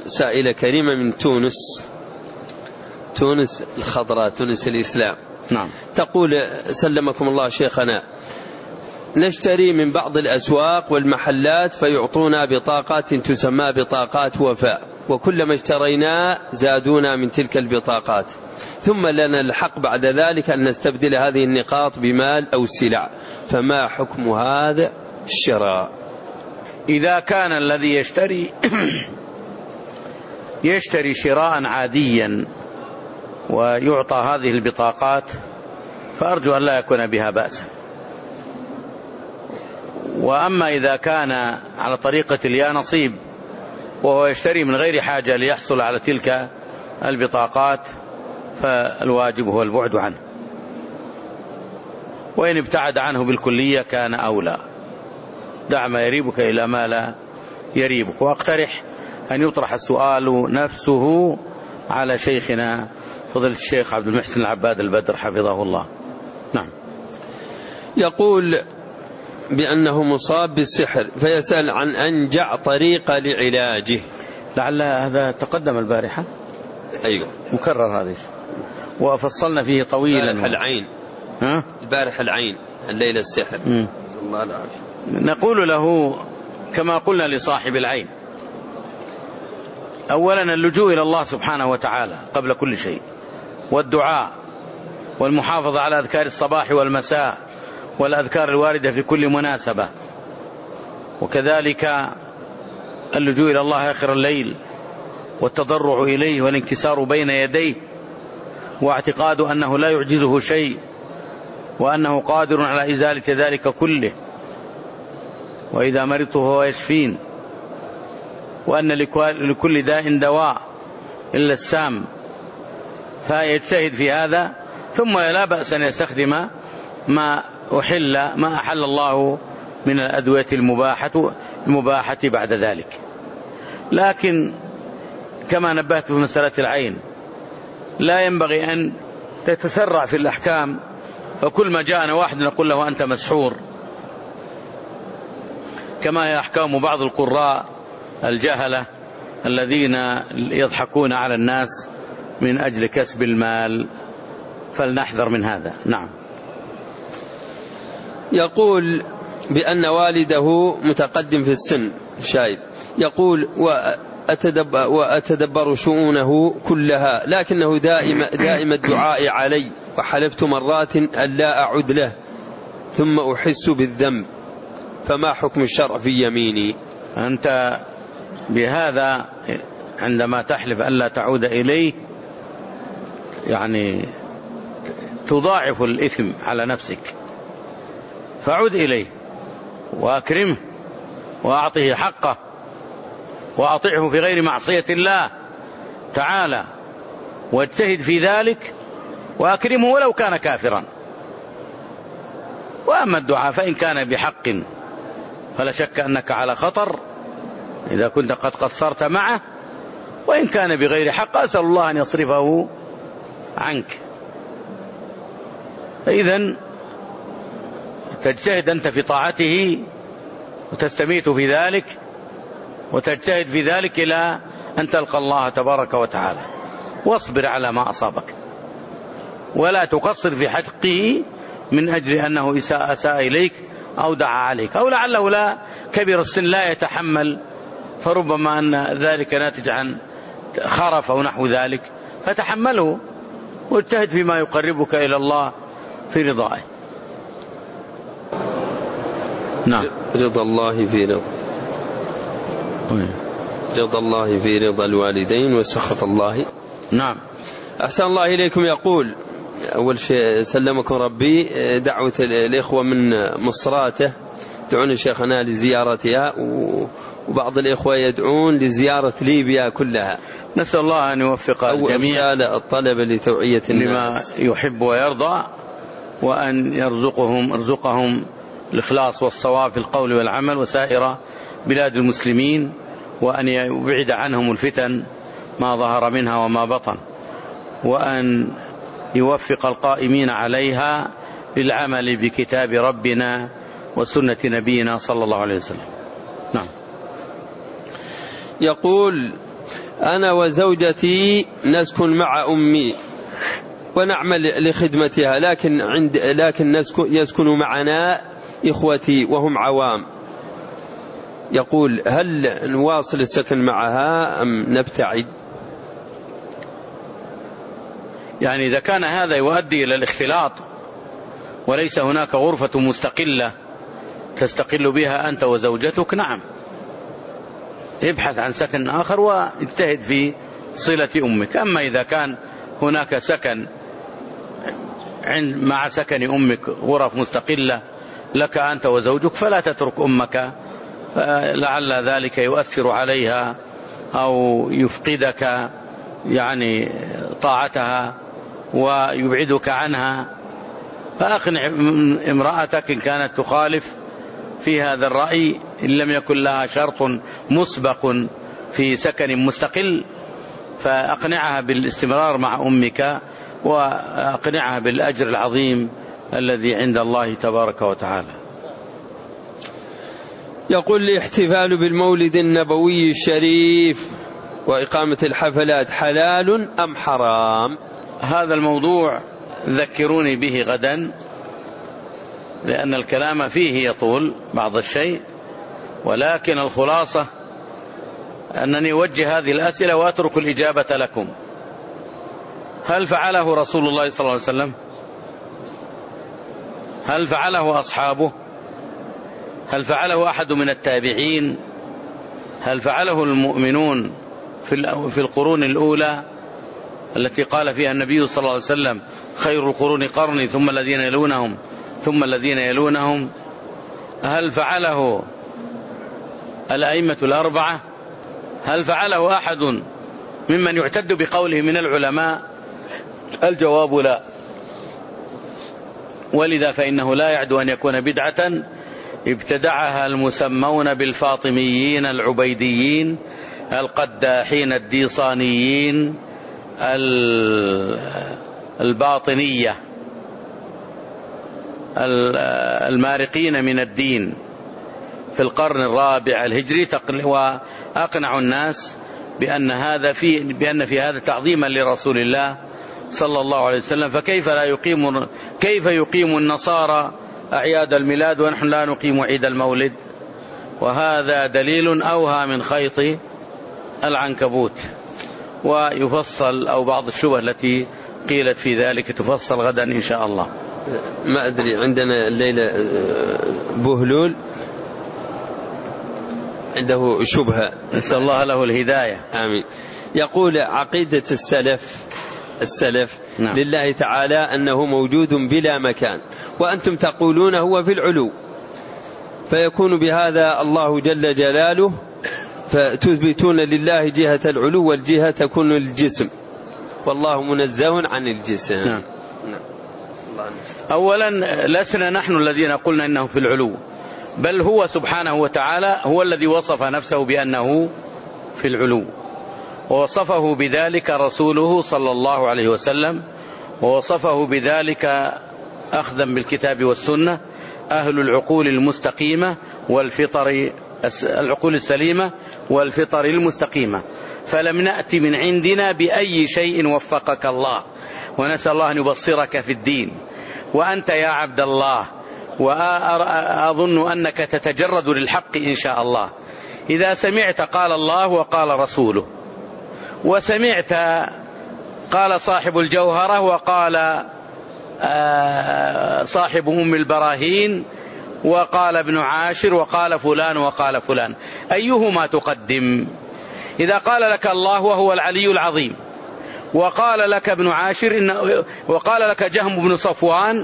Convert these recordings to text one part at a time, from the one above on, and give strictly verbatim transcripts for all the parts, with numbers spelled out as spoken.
سائلة كريمة من تونس، تونس الخضراء، تونس الإسلام. نعم. تقول: سلمكم الله شيخنا، نشتري من بعض الأسواق والمحلات فيعطونا بطاقات تسمى بطاقات وفاء، وكلما اشترينا زادونا من تلك البطاقات، ثم لنا الحق بعد ذلك أن نستبدل هذه النقاط بمال أو سلع، فما حكم هذا الشراء؟ إذا كان الذي يشتري يشتري شراء عاديا ويعطى هذه البطاقات فأرجو أن لا يكون بها بأس. وأما إذا كان على طريقة اليا نصيب وهو يشتري من غير حاجة ليحصل على تلك البطاقات فالواجب هو البعد عنه، وإن ابتعد عنه بالكلية كان أولى. دع ما يريبك إلى ما لا يريبك. وأقترح أن يطرح السؤال نفسه على شيخنا فضيلة الشيخ عبد المحسن العباد البدر حفظه الله. نعم. يقول بأنه مصاب بالسحر فيسأل عن أنجع طريقة لعلاجه. لعل هذا تقدم البارحة. أيوة مكرر هذا وفصلنا فيه طويلا. البارحة العين. ها؟ البارحة العين، الليلة السحر. نسأل الله العافية. نقول له كما قلنا لصاحب العين: أولا اللجوء إلى الله سبحانه وتعالى قبل كل شيء، والدعاء، والمحافظة على أذكار الصباح والمساء والأذكار الواردة في كل مناسبة، وكذلك اللجوء إلى الله آخر الليل والتضرع إليه والانكسار بين يديه، واعتقاد أنه لا يعجزه شيء وأنه قادر على إزالة ذلك كله، وإذا مرضت هو يشفين، وأن لكل داء دواء إلا السام، فيجتهد في هذا. ثم لا بأس أن يستخدم ما أحل ما أحل الله من الأدوية المباحة المباحة بعد ذلك. لكن كما نبهت في مسألة العين لا ينبغي أن تتسرع في الأحكام، فكل ما جاءنا واحد نقول له أنت مسحور، كما هي أحكام بعض القراء الجهلة الذين يضحكون على الناس من أجل كسب المال، فلنحذر من هذا. نعم. يقول بأن والده متقدم في السن شايب، يقول وأتدبر, وأتدبر شؤونه كلها، لكنه دائم, دائم الدعاء علي، وحلفت مرات أن لا أعد له ثم أحس بالذنب، فما حكم الشرع في يميني؟ أنت بهذا عندما تحلف ألا تعود إليه يعني تضاعف الإثم على نفسك، فعد إليه وأكرمه وأعطيه حقه وأطعه في غير معصية الله تعالى، واجتهد في ذلك وأكرمه ولو كان كافرا. وأما الدعاء فإن كان بحق فلا شك أنك على خطر إذا كنت قد قصرت معه، وإن كان بغير حق أسأل الله أن يصرفه عنك. فإذن تجتهد أنت في طاعته وتستميت في ذلك وتجتهد في ذلك إلى أن تلقى الله تبارك وتعالى، واصبر على ما أصابك ولا تقصر في حقه من أجل أنه إساء أساء إليك أو دعا عليك، أو لعله لا كبير السن لا يتحمل، فربما أن ذلك ناتج عن خرف أو نحو ذلك، فتحمله واجتهد فيما يقربك إلى الله في رضائه. نعم. رضا الله في رضا رضا الله في رضا الوالدين وسخط الله. نعم. أحسن الله إليكم. يقول أول شيء سلمكم ربي، دعوة الإخوة من مصراته يدعون شيخنا لزيارتها، وبعض الإخوة يدعون لزيارة ليبيا كلها. نسأل الله أن يوفق الجميع الطلب لتوعية الناس لما يحب ويرضى، وأن يرزقهم ارزقهم الإخلاص والصواب في القول والعمل وسائر بلاد المسلمين، وأن يبعد عنهم الفتن ما ظهر منها وما بطن، وأن يوفق القائمين عليها للعمل بكتاب ربنا وسنة نبينا صلى الله عليه وسلم. نعم. يقول أنا وزوجتي نسكن مع أمي ونعمل لخدمتها، لكن عند لكن يسكن معنا إخوتي وهم عوام. يقول هل نواصل السكن معها أم نبتعد؟ يعني إذا كان هذا يؤدي إلى الاختلاط وليس هناك غرفة مستقلة تستقل بها أنت وزوجتك، نعم ابحث عن سكن آخر واجتهد في صلة أمك. أما إذا كان هناك سكن مع سكن أمك غرف مستقلة لك أنت وزوجك فلا تترك أمك، لعل ذلك يؤثر عليها أو يفقدك يعني طاعتها ويبعدك عنها. فأقنع امرأتك إن كانت تخالف في هذا الرأي، إن لم يكن لها شرط مسبق في سكن مستقل، فأقنعها بالاستمرار مع أمك وأقنعها بالأجر العظيم الذي عند الله تبارك وتعالى. يقول الاحتفال بالمولد النبوي الشريف وإقامة الحفلات حلال أم حرام؟ هذا الموضوع ذكروني به غدا، لأن الكلام فيه يطول بعض الشيء، ولكن الخلاصة أنني أوجه هذه الأسئلة وأترك الإجابة لكم. هل فعله رسول الله صلى الله عليه وسلم؟ هل فعله أصحابه؟ هل فعله أحد من التابعين؟ هل فعله المؤمنون في القرون الأولى التي قال فيها النبي صلى الله عليه وسلم خير القرون قرني ثم الذين يلونهم ثم الذين يلونهم؟ هل فعله الأئمة الأربعة؟ هل فعله أحد ممن يعتد بقوله من العلماء؟ الجواب لا. ولذا فإنه لا يعد أن يكون بدعة ابتدعها المسمون بالفاطميين العبيديين القداحين الديصانيين الباطنية المارقين من الدين في القرن الرابع الهجري، وأقنعوا الناس بأن هذا في بأن في هذا تعظيما لرسول الله صلى الله عليه وسلم. فكيف لا يقيم كيف يقيم النصارى أعياد الميلاد ونحن لا نقيم عيد المولد؟ وهذا دليل أوهى من خيط العنكبوت. ويفصل أو بعض الشبه التي قيلت في ذلك تفصل غدا إن شاء الله. ما أدري، عندنا الليلة بهلول عنده شبهة، نسأل الله له الهداية. آمين. يقول عقيدة السلف السلف نعم. لله تعالى أنه موجود بلا مكان، وأنتم تقولون هو في العلو، فيكون بهذا الله جل جلاله، فتثبتون لله جهة العلو والجهة تكون الجسم، والله منزه عن الجسم. نعم. نعم. أولا لسنا نحن الذين قلنا إنه في العلو، بل هو سبحانه وتعالى هو الذي وصف نفسه بأنه في العلو، ووصفه بذلك رسوله صلى الله عليه وسلم، ووصفه بذلك أخذا بالكتاب والسنة أهل العقول المستقيمة والفطر العقول السليمة والفطر المستقيمة. فلم نأتي من عندنا بأي شيء وفقك الله، ونسأل الله أن يبصرك في الدين. وأنت يا عبد الله، وأظن أنك تتجرد للحق إن شاء الله، إذا سمعت قال الله وقال رسوله، وسمعت قال صاحب الجوهرة وقال صاحب أم البراهين وقال ابن عاشر وقال فلان وقال فلان، أيهما تقدم؟ إذا قال لك الله وهو العلي العظيم، وقال لك ابن عاشر إن وقال لك جهم بن صفوان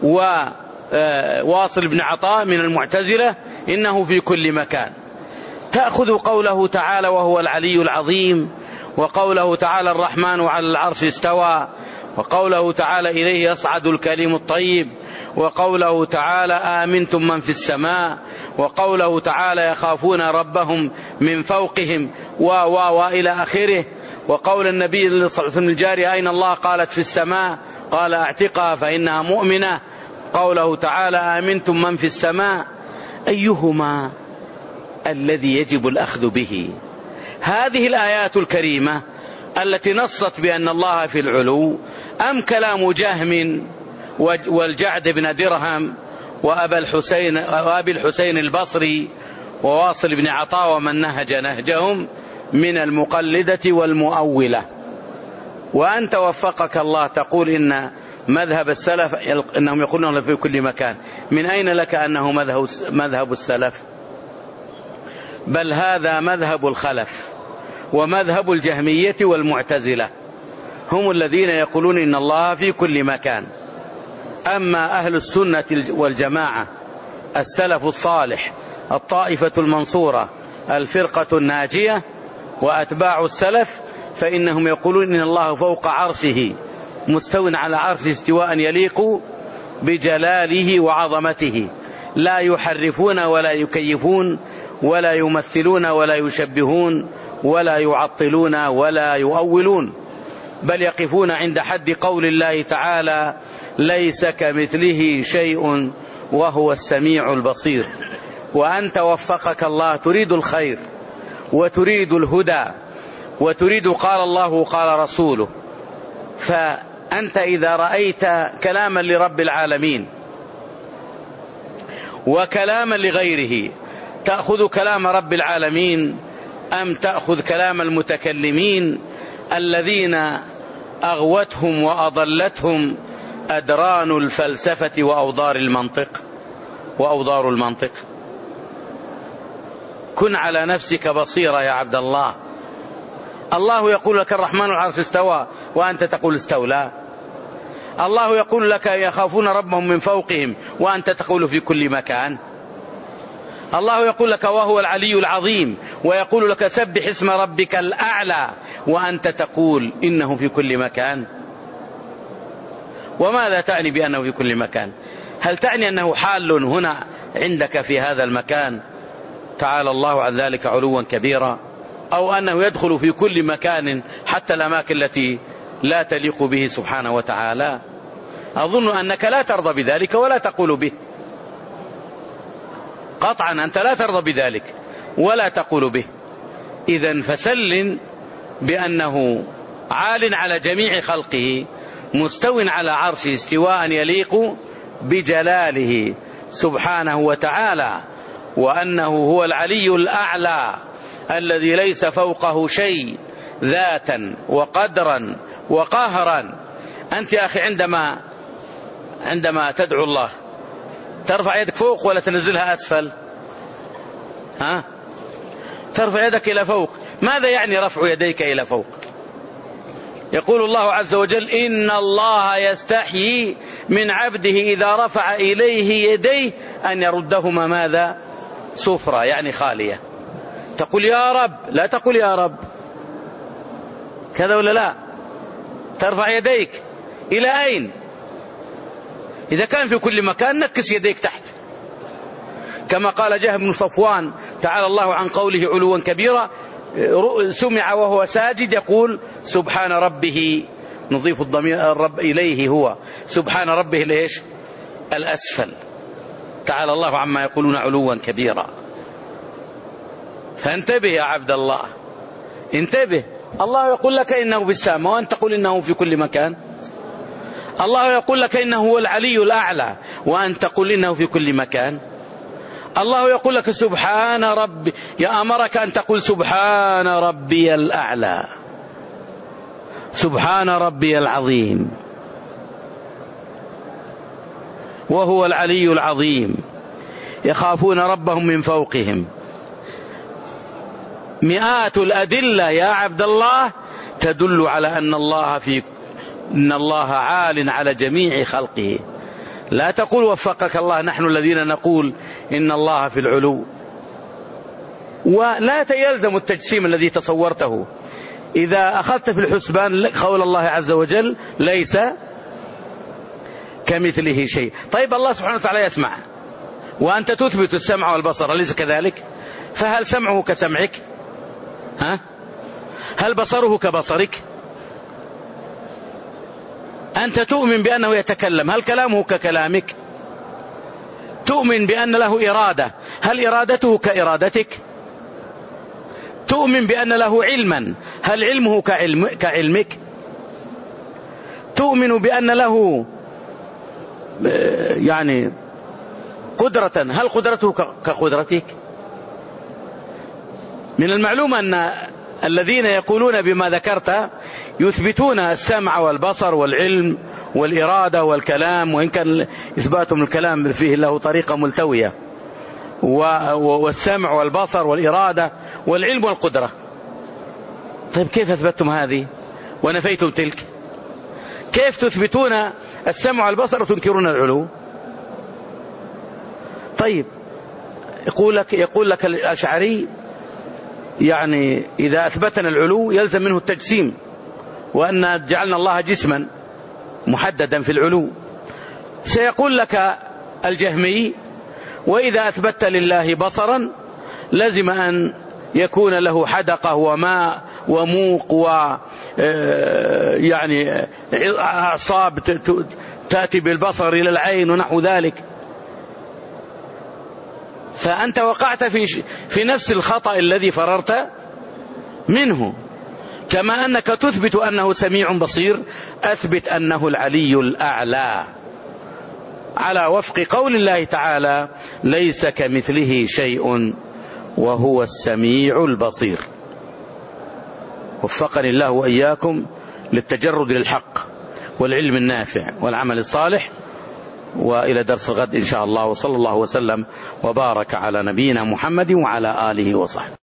وواصل بن عطاء من المعتزلة إنه في كل مكان، تأخذ قوله تعالى وهو العلي العظيم، وقوله تعالى الرحمن على العرش استوى، وقوله تعالى إليه يصعد الكلم الطيب، وقوله تعالى آمنتم من في السماء، وقوله تعالى يخافون ربهم من فوقهم و و وإلى آخره، وقول النبي صلى الله عليه وسلم الجارية أين الله؟ قالت في السماء، قال اعتقها فإنها مؤمنة، قوله تعالى آمنتم من في السماء، أيهما الذي يجب الأخذ به؟ هذه الآيات الكريمة التي نصت بأن الله في العلو، أم كلام جهم والجعد بن درهم وأبي الحسين, وأبي الحسين البصري وواصل بن عطاء ومن نهج نهجهم من المقلدة والمؤولة؟ وأنت وفقك الله تقول إن مذهب السلف إنهم يقولون في كل مكان، من أين لك أنه مذهب السلف؟ بل هذا مذهب الخلف ومذهب الجهمية والمعتزلة، هم الذين يقولون إن الله في كل مكان. أما أهل السنة والجماعة السلف الصالح الطائفة المنصورة الفرقة الناجية وأتباع السلف فإنهم يقولون إن الله فوق عرشه مستو على عرشه استواء يليق بجلاله وعظمته، لا يحرفون ولا يكيفون ولا يمثلون ولا يشبهون ولا يعطلون ولا يؤولون، بل يقفون عند حد قول الله تعالى: ليس كمثله شيء وهو السميع البصير. وأنت وفقك الله تريد الخير وتريد الهدى وتريد قال الله قال رسوله، فأنت إذا رأيت كلاما لرب العالمين وكلاما لغيره تأخذ كلام رب العالمين أم تأخذ كلام المتكلمين الذين أغوتهم وأضلتهم أدران الفلسفة وأوضار المنطق وأوضار المنطق؟ كن على نفسك بصيرة يا عبد الله. الله يقول لك الرحمن العرش استوى وأنت تقول استولى. الله يقول لك يخافون ربهم من فوقهم وأنت تقول في كل مكان. الله يقول لك وهو العلي العظيم ويقول لك سبح اسم ربك الأعلى وأنت تقول إنه في كل مكان. وماذا تعني بأنه في كل مكان؟ هل تعني أنه حال هنا عندك في هذا المكان تعالى الله عن ذلك علوا كبيرا، أو أنه يدخل في كل مكان حتى الأماكن التي لا تليق به سبحانه وتعالى؟ أظن أنك لا ترضى بذلك ولا تقول به، قطعا أنت لا ترضى بذلك ولا تقول به. إذن فسل بأنه عال على جميع خلقه مستو على عرشه استواء يليق بجلاله سبحانه وتعالى، وأنه هو العلي الأعلى الذي ليس فوقه شيء ذاتا وقدرا وقهرا. أنت يا أخي عندما عندما تدعو الله ترفع يدك فوق ولا تنزلها أسفل؟ ها؟ ترفع يدك إلى فوق. ماذا يعني رفع يديك إلى فوق؟ يقول الله عز وجل: إن الله يستحيي من عبده إذا رفع إليه يديه أن يردهما ماذا؟ صفرا، يعني خالية. تقول يا رب، لا تقول يا رب، كذا ولا لا؟ ترفع يديك إلى أين؟ إذا كان في كل مكان نكس يديك تحت، كما قال جهم بن صفوان تعالى الله عن قوله علوا كبيرا: سمع وهو ساجد يقول سبحان ربه، نضيف الضمير الرب إليه هو سبحان ربه ليش؟ الأسفل. تعالى الله عما يقولون علوا كبيرا. فانتبه يا عبد الله، انتبه. الله يقول لك إنه بالسماء وأنت تقول إنه في كل مكان. الله يقول لك إنه هو العلي الأعلى وأنت تقول إنه في كل مكان. الله يقول لك سبحان ربي، يأمرك أن تقول سبحان ربي الأعلى، سبحان ربي العظيم، وهو العلي العظيم، يخافون ربهم من فوقهم. مئات الأدلة يا عبد الله تدل على أن الله في إن الله عال على جميع خلقه. لا تقول وفقك الله نحن الذين نقول إن الله في العلو، ولا يلزم التجسيم الذي تصورته. إذا أخذت في الحسبان قول الله عز وجل ليس كمثله شيء، طيب الله سبحانه وتعالى يسمع وأنت تثبت السمع والبصر، أليس كذلك؟ فهل سمعه كسمعك؟ ها؟ هل بصره كبصرك؟ أنت تؤمن بأنه يتكلم، هل كلامه ككلامك؟ تؤمن بأن له إرادة، هل إرادته كإرادتك؟ تؤمن بأن له علما، هل علمه كعلم كعلمك؟ تؤمن بأن له يعني قدرة، هل قدرته كقدرتك؟ من المعلوم أن الذين يقولون بما ذكرت يثبتون السمع والبصر والعلم والإرادة والكلام، وإن كان إثباتهم الكلام فيه له طريقة ملتوية، والسمع والبصر والإرادة والعلم والقدرة. طيب كيف أثبتتم هذه ونفيتم تلك؟ كيف تثبتون السمع والبصر وتنكرون العلو؟ طيب يقول لك يقول لك الأشعري يعني إذا أثبتنا العلو يلزم منه التجسيم، وأن جعلنا الله جسما محددا في العلو. سيقول لك الجهمي وإذا أثبت لله بصرا لازم أن يكون له حدقة وماء وموق و يعني أعصاب تأتي بالبصر إلى العين ونحو ذلك. فأنت وقعت في في نفس الخطأ الذي فررت منه. كما أنك تثبت أنه سميع بصير، أثبت أنه العلي الأعلى على وفق قول الله تعالى: ليس كمثله شيء وهو السميع البصير. وفقني الله وإياكم للتجرد للحق والعلم النافع والعمل الصالح. وإلى درس الغد إن شاء الله، وصلى الله وسلم وبارك على نبينا محمد وعلى آله وصحبه.